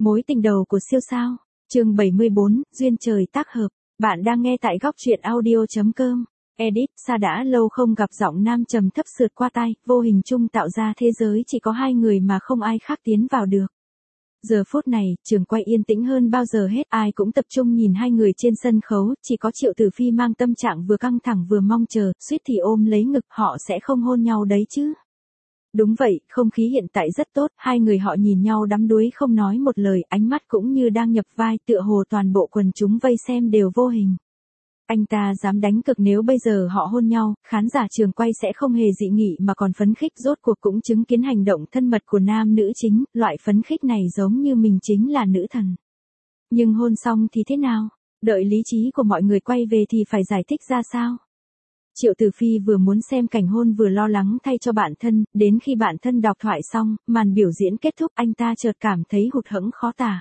Mối tình đầu của siêu sao. Chương 74, duyên trời tác hợp. Bạn đang nghe tại góc truyện audio.com. Edit, Sa đã lâu không gặp giọng nam trầm thấp sượt qua tai, vô hình chung tạo ra thế giới chỉ có hai người mà không ai khác tiến vào được. Giờ phút này, trường quay yên tĩnh hơn bao giờ hết, ai cũng tập trung nhìn hai người trên sân khấu, chỉ có Triệu Tử Phi mang tâm trạng vừa căng thẳng vừa mong chờ, suýt thì ôm lấy ngực, họ sẽ không hôn nhau đấy chứ. Đúng vậy, không khí hiện tại rất tốt, hai người họ nhìn nhau đắm đuối không nói một lời, ánh mắt cũng như đang nhập vai, tựa hồ toàn bộ quần chúng vây xem đều vô hình. Anh ta dám đánh cược nếu bây giờ họ hôn nhau, khán giả trường quay sẽ không hề dị nghị mà còn phấn khích, rốt cuộc cũng chứng kiến hành động thân mật của nam nữ chính, loại phấn khích này giống như mình chính là nữ thần. Nhưng hôn xong thì thế nào? Đợi lý trí của mọi người quay về thì phải giải thích ra sao? Triệu Tử Phi vừa muốn xem cảnh hôn vừa lo lắng thay cho bạn thân, đến khi bạn thân đọc thoại xong, màn biểu diễn kết thúc anh ta chợt cảm thấy hụt hẫng khó tả.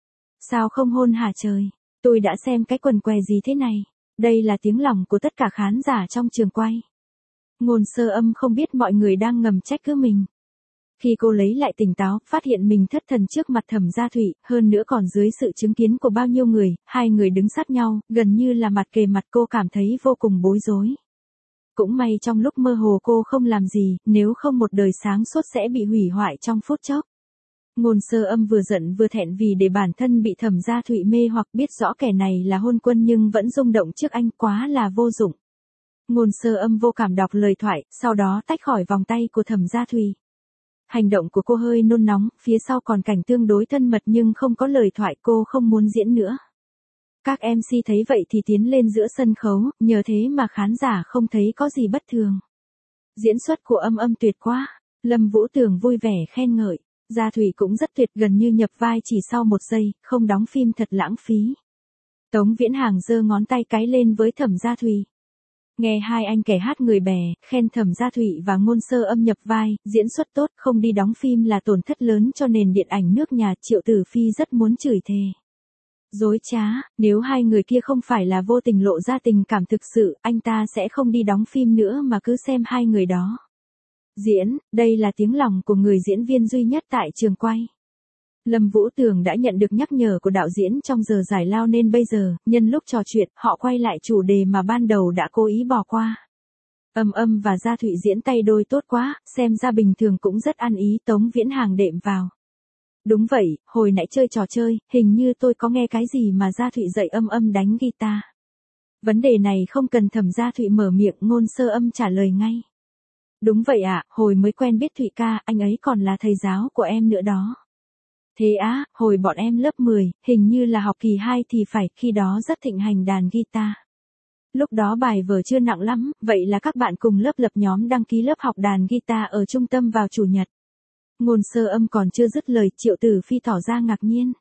Sao không hôn hả trời? Tôi đã xem cái quần què gì thế này? Đây là tiếng lòng của tất cả khán giả trong trường quay. Ngôn Sơ Âm không biết mọi người đang ngầm trách cứ mình. Khi cô lấy lại tỉnh táo, phát hiện mình thất thần trước mặt Thẩm Gia Thụy, hơn nữa còn dưới sự chứng kiến của bao nhiêu người, hai người đứng sát nhau, gần như là mặt kề mặt, cô cảm thấy vô cùng bối rối. Cũng may trong lúc mơ hồ cô không làm gì, nếu không một đời sáng suốt sẽ bị hủy hoại trong phút chốc. Ngôn Sơ Âm vừa giận vừa thẹn vì để bản thân bị Thẩm Gia Thụy mê hoặc, biết rõ kẻ này là hôn quân nhưng vẫn rung động trước anh, quá là vô dụng. Ngôn Sơ Âm vô cảm đọc lời thoại, sau đó tách khỏi vòng tay của Thẩm Gia Thụy. Hành động của cô hơi nôn nóng, phía sau còn cảnh tương đối thân mật nhưng không có lời thoại, cô không muốn diễn nữa. Các MC thấy vậy thì tiến lên giữa sân khấu, nhờ thế mà khán giả không thấy có gì bất thường. Diễn xuất của Âm Âm tuyệt quá, Lâm Vũ Tường vui vẻ khen ngợi. Gia Thụy cũng rất tuyệt, gần như nhập vai chỉ sau một giây, không đóng phim thật lãng phí. Tống Viễn Hàng giơ ngón tay cái lên với Thẩm Gia Thụy. Nghe hai anh kẻ hát người bè, khen Thẩm Gia Thụy và Ngôn Sơ Âm nhập vai, diễn xuất tốt, không đi đóng phim là tổn thất lớn cho nền điện ảnh nước nhà. Triệu Tử Phi rất muốn chửi thề. Dối trá, nếu hai người kia không phải là vô tình lộ ra tình cảm thực sự, anh ta sẽ không đi đóng phim nữa mà cứ xem hai người đó diễn. Đây là tiếng lòng của người diễn viên duy nhất tại trường quay. Lâm Vũ Tường đã nhận được nhắc nhở của đạo diễn trong giờ giải lao nên bây giờ, nhân lúc trò chuyện, họ quay lại chủ đề mà ban đầu đã cố ý bỏ qua. Âm Âm và Gia Thụy diễn tay đôi tốt quá, xem ra bình thường cũng rất ăn ý. Tống Viễn Hàng đệm vào. Đúng vậy, hồi nãy chơi trò chơi, hình như tôi có nghe cái gì mà Gia Thụy dạy Âm Âm đánh guitar. Vấn đề này không cần Thẩm Gia Thụy mở miệng, Ngôn Sơ Âm trả lời ngay. Đúng vậy ạ, hồi mới quen biết Thụy ca, anh ấy còn là thầy giáo của em nữa đó. Thế á, hồi bọn em lớp 10, hình như là học kỳ 2 thì phải, khi đó rất thịnh hành đàn guitar. Lúc đó bài vở chưa nặng lắm, vậy là các bạn cùng lớp lập nhóm đăng ký lớp học đàn guitar ở trung tâm vào chủ nhật. Ngôn Sơ Âm còn chưa dứt lời, Triệu Tử Phi tỏ ra ngạc nhiên.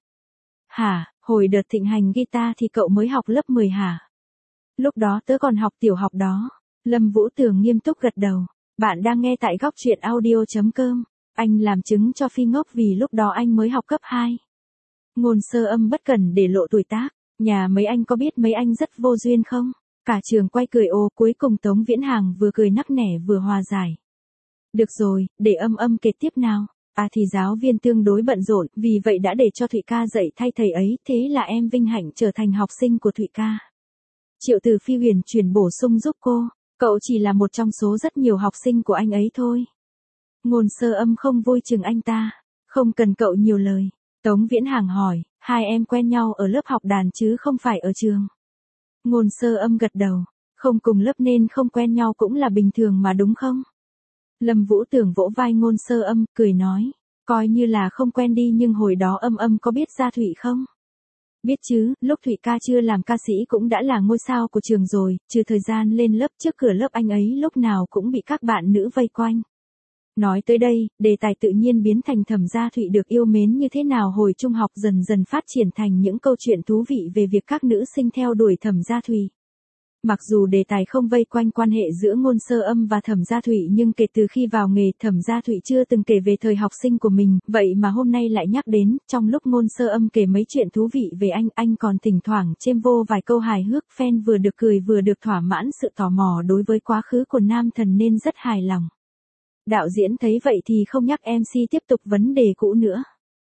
Hả, hồi đợt thịnh hành guitar thì cậu mới học lớp 10 hả? Lúc đó tớ còn học tiểu học đó. Lâm Vũ Tường nghiêm túc gật đầu. Bạn đang nghe tại góc truyện audio.com. Anh làm chứng cho Phi ngốc vì lúc đó anh mới học cấp 2. Ngôn Sơ Âm bất cần để lộ tuổi tác. Nhà mấy anh có biết mấy anh rất vô duyên không? Cả trường quay cười ồ, cuối cùng Tống Viễn Hàng vừa cười nắc nẻ vừa hòa giải. Được rồi, để Âm Âm kể tiếp nào. À thì giáo viên tương đối bận rộn, vì vậy đã để cho Thụy ca dạy thay thầy ấy, thế là em vinh hạnh trở thành học sinh của Thụy ca. Triệu Tử Phi huyền chuyển bổ sung giúp cô. Cậu chỉ là một trong số rất nhiều học sinh của anh ấy thôi. Ngôn Sơ Âm không vui chừng anh ta. Không cần cậu nhiều lời. Tống Viễn Hàng hỏi, hai em quen nhau ở lớp học đàn chứ không phải ở trường. Ngôn Sơ Âm gật đầu. Không cùng lớp nên không quen nhau cũng là bình thường mà đúng không? Lâm Vũ Tường vỗ vai Ngôn Sơ Âm, cười nói. Coi như là không quen đi, nhưng hồi đó Âm Âm có biết Gia Thụy không? Biết chứ, lúc Thụy ca chưa làm ca sĩ cũng đã là ngôi sao của trường rồi, trừ thời gian lên lớp, trước cửa lớp anh ấy lúc nào cũng bị các bạn nữ vây quanh. Nói tới đây, đề tài tự nhiên biến thành Thẩm Gia Thụy được yêu mến như thế nào hồi trung học, dần dần phát triển thành những câu chuyện thú vị về việc các nữ sinh theo đuổi Thẩm Gia Thụy. Mặc dù đề tài không vây quanh quan hệ giữa Ngôn Sơ Âm và Thẩm Gia Thụy, nhưng kể từ khi vào nghề, Thẩm Gia Thụy chưa từng kể về thời học sinh của mình, vậy mà hôm nay lại nhắc đến. Trong lúc Ngôn Sơ Âm kể mấy chuyện thú vị về anh còn thỉnh thoảng chêm vô vài câu hài hước, fan vừa được cười vừa được thỏa mãn sự tò mò đối với quá khứ của nam thần nên rất hài lòng. Đạo diễn thấy vậy thì không nhắc MC tiếp tục vấn đề cũ nữa.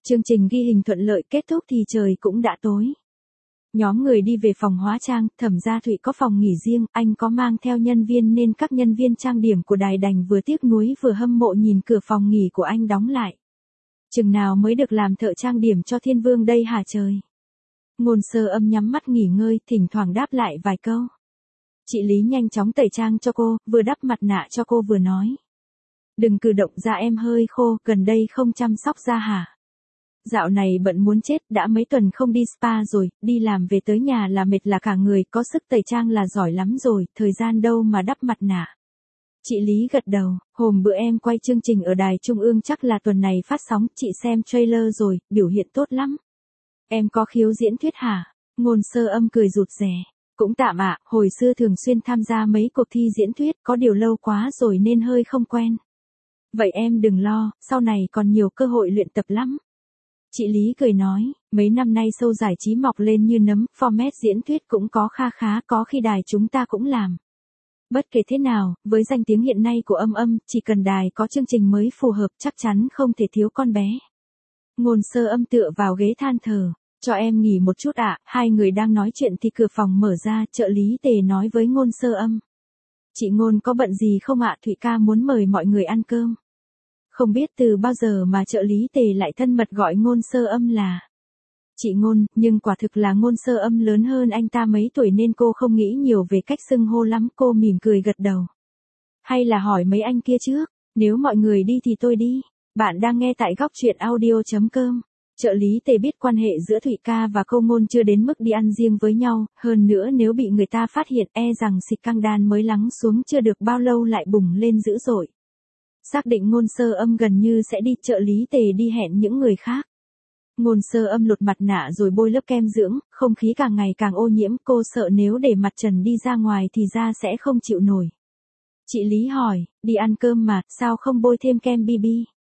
Chương trình ghi hình thuận lợi kết thúc thì trời cũng đã tối. Nhóm người đi về phòng hóa trang, Thẩm Gia Thụy có phòng nghỉ riêng, anh có mang theo nhân viên nên các nhân viên trang điểm của đài đành vừa tiếc nuối vừa hâm mộ nhìn cửa phòng nghỉ của anh đóng lại. Chừng nào mới được làm thợ trang điểm cho Thiên Vương đây hả trời? Ngôn Sơ Âm nhắm mắt nghỉ ngơi, thỉnh thoảng đáp lại vài câu. Chị Lý nhanh chóng tẩy trang cho cô, vừa đắp mặt nạ cho cô vừa nói. Đừng cử động da em hơi khô, gần đây không chăm sóc da hả? Dạo này bận muốn chết, đã mấy tuần không đi spa rồi, đi làm về tới nhà là mệt là cả người, có sức tẩy trang là giỏi lắm rồi, thời gian đâu mà đắp mặt nạ. Chị Lý gật đầu, hôm bữa em quay chương trình ở đài trung ương chắc là tuần này phát sóng, chị xem trailer rồi, biểu hiện tốt lắm. Em có khiếu diễn thuyết hả? Ngôn Sơ Âm cười rụt rè. Cũng tạm ạ, hồi xưa thường xuyên tham gia mấy cuộc thi diễn thuyết, có điều lâu quá rồi nên hơi không quen. Vậy em đừng lo, sau này còn nhiều cơ hội luyện tập lắm. Chị Lý cười nói, mấy năm nay show giải trí mọc lên như nấm, format diễn thuyết cũng có kha khá, có khi đài chúng ta cũng làm. Bất kể thế nào, với danh tiếng hiện nay của Âm, chỉ cần đài có chương trình mới phù hợp chắc chắn không thể thiếu con bé. Ngôn Sơ Âm tựa vào ghế than thở, cho em nghỉ một chút ạ. Hai người đang nói chuyện thì cửa phòng mở ra, trợ lý Tề nói với Ngôn Sơ Âm. Chị Ngôn có bận gì không ạ? Thụy ca muốn mời mọi người ăn cơm. Không biết từ bao giờ mà trợ lý Tề lại thân mật gọi Ngôn Sơ Âm là chị Ngôn, nhưng quả thực là Ngôn Sơ Âm lớn hơn anh ta mấy tuổi nên cô không nghĩ nhiều về cách xưng hô lắm, cô mỉm cười gật đầu. Hay là hỏi mấy anh kia trước, nếu mọi người đi thì tôi đi. Bạn đang nghe tại góc truyện audio.com. Trợ lý Tề biết quan hệ giữa Thụy ca và cô Ngôn chưa đến mức đi ăn riêng với nhau, hơn nữa nếu bị người ta phát hiện rằng xịt căng đan mới lắng xuống chưa được bao lâu lại bùng lên dữ dội. Xác định Ngôn Sơ Âm gần như sẽ đi, trợ lý Tề đi hẹn những người khác. Ngôn Sơ Âm lột mặt nạ rồi bôi lớp kem dưỡng, không khí càng ngày càng ô nhiễm, cô sợ nếu để mặt trần đi ra ngoài thì da sẽ không chịu nổi. Chị Lý hỏi, đi ăn cơm mà, sao không bôi thêm kem BB?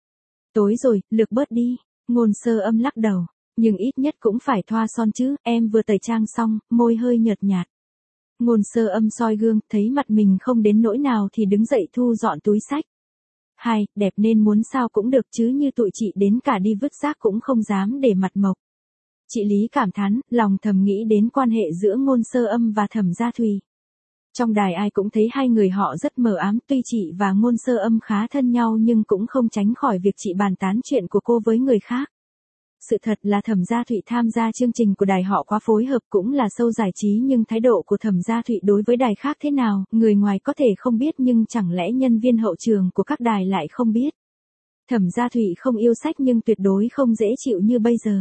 Tối rồi, lược bớt đi. Ngôn Sơ Âm lắc đầu, nhưng ít nhất cũng phải thoa son chứ, em vừa tẩy trang xong, môi hơi nhợt nhạt. Ngôn Sơ Âm soi gương, thấy mặt mình không đến nỗi nào thì đứng dậy thu dọn túi xách. Hay, đẹp nên muốn sao cũng được chứ, như tụi chị đến cả đi vứt rác cũng không dám để mặt mộc. Chị Lý cảm thán, lòng thầm nghĩ đến quan hệ giữa Ngôn Sơ Âm và Thẩm Gia Thùy. Trong đài ai cũng thấy hai người họ rất mờ ám, tuy chị và Ngôn Sơ Âm khá thân nhau nhưng cũng không tránh khỏi việc chị bàn tán chuyện của cô với người khác. Sự thật là Thẩm Gia Thụy tham gia chương trình của đài họ quá phối hợp, cũng là show giải trí, nhưng thái độ của Thẩm Gia Thụy đối với đài khác thế nào, người ngoài có thể không biết nhưng chẳng lẽ nhân viên hậu trường của các đài lại không biết. Thẩm Gia Thụy không yêu sách nhưng tuyệt đối không dễ chịu như bây giờ.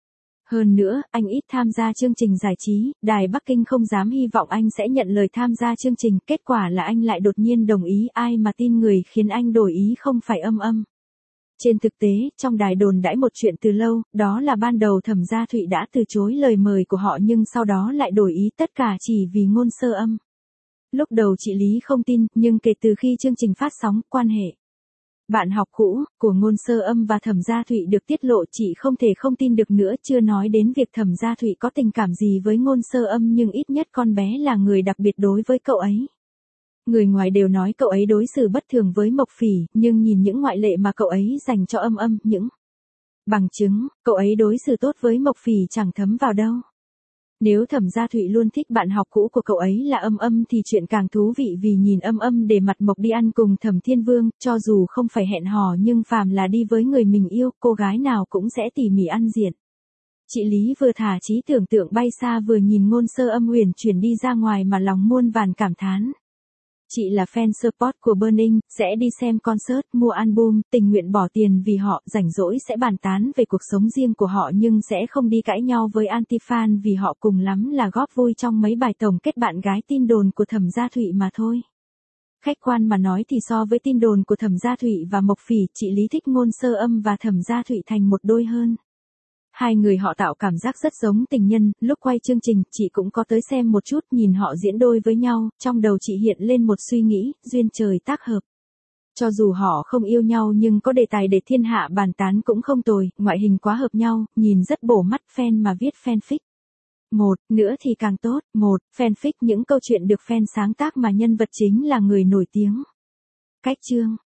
Hơn nữa, anh ít tham gia chương trình giải trí, đài Bắc Kinh không dám hy vọng anh sẽ nhận lời tham gia chương trình, kết quả là anh lại đột nhiên đồng ý, ai mà tin người khiến anh đổi ý không phải Âm. Trên thực tế, trong đài đồn đãi một chuyện từ lâu, đó là ban đầu Thẩm Gia Thụy đã từ chối lời mời của họ nhưng sau đó lại đổi ý, tất cả chỉ vì Ngôn Sơ Âm. Lúc đầu chị Lý không tin, nhưng kể từ khi chương trình phát sóng, quan hệ bạn học cũ của Ngôn Sơ Âm và Thẩm Gia Thụy được tiết lộ, chị không thể không tin được nữa, chưa nói đến việc Thẩm Gia Thụy có tình cảm gì với Ngôn Sơ Âm nhưng ít nhất con bé là người đặc biệt đối với cậu ấy. Người ngoài đều nói cậu ấy đối xử bất thường với Mộc Phỉ, nhưng nhìn những ngoại lệ mà cậu ấy dành cho Âm, những bằng chứng, cậu ấy đối xử tốt với Mộc Phỉ chẳng thấm vào đâu. Nếu Thẩm Gia Thụy luôn thích bạn học cũ của cậu ấy là Âm thì chuyện càng thú vị, vì nhìn Âm để mặt Mộc đi ăn cùng Thẩm Thiên Vương, cho dù không phải hẹn hò nhưng phàm là đi với người mình yêu, cô gái nào cũng sẽ tỉ mỉ ăn diện. Chị Lý vừa thả trí tưởng tượng bay xa vừa nhìn Ngôn Sơ Âm uyển chuyển đi ra ngoài mà lòng muôn vàn cảm thán. Chị là fan support của Burning, sẽ đi xem concert, mua album, tình nguyện bỏ tiền vì họ, rảnh rỗi sẽ bàn tán về cuộc sống riêng của họ nhưng sẽ không đi cãi nhau với anti-fan vì họ cùng lắm là góp vui trong mấy bài tổng kết bạn gái tin đồn của Thẩm Gia Thụy mà thôi. Khách quan mà nói thì so với tin đồn của Thẩm Gia Thụy và Mộc Phỉ, chị Lý thích Ngôn Sơ Âm và Thẩm Gia Thụy thành một đôi hơn. Hai người họ tạo cảm giác rất giống tình nhân, lúc quay chương trình, chị cũng có tới xem một chút, nhìn họ diễn đôi với nhau, trong đầu chị hiện lên một suy nghĩ, duyên trời tác hợp. Cho dù họ không yêu nhau nhưng có đề tài để thiên hạ bàn tán cũng không tồi, ngoại hình quá hợp nhau, nhìn rất bổ mắt, fan mà viết fanfic. Một, nữa thì càng tốt, một, fanfic những câu chuyện được fan sáng tác mà nhân vật chính là người nổi tiếng. Cách chương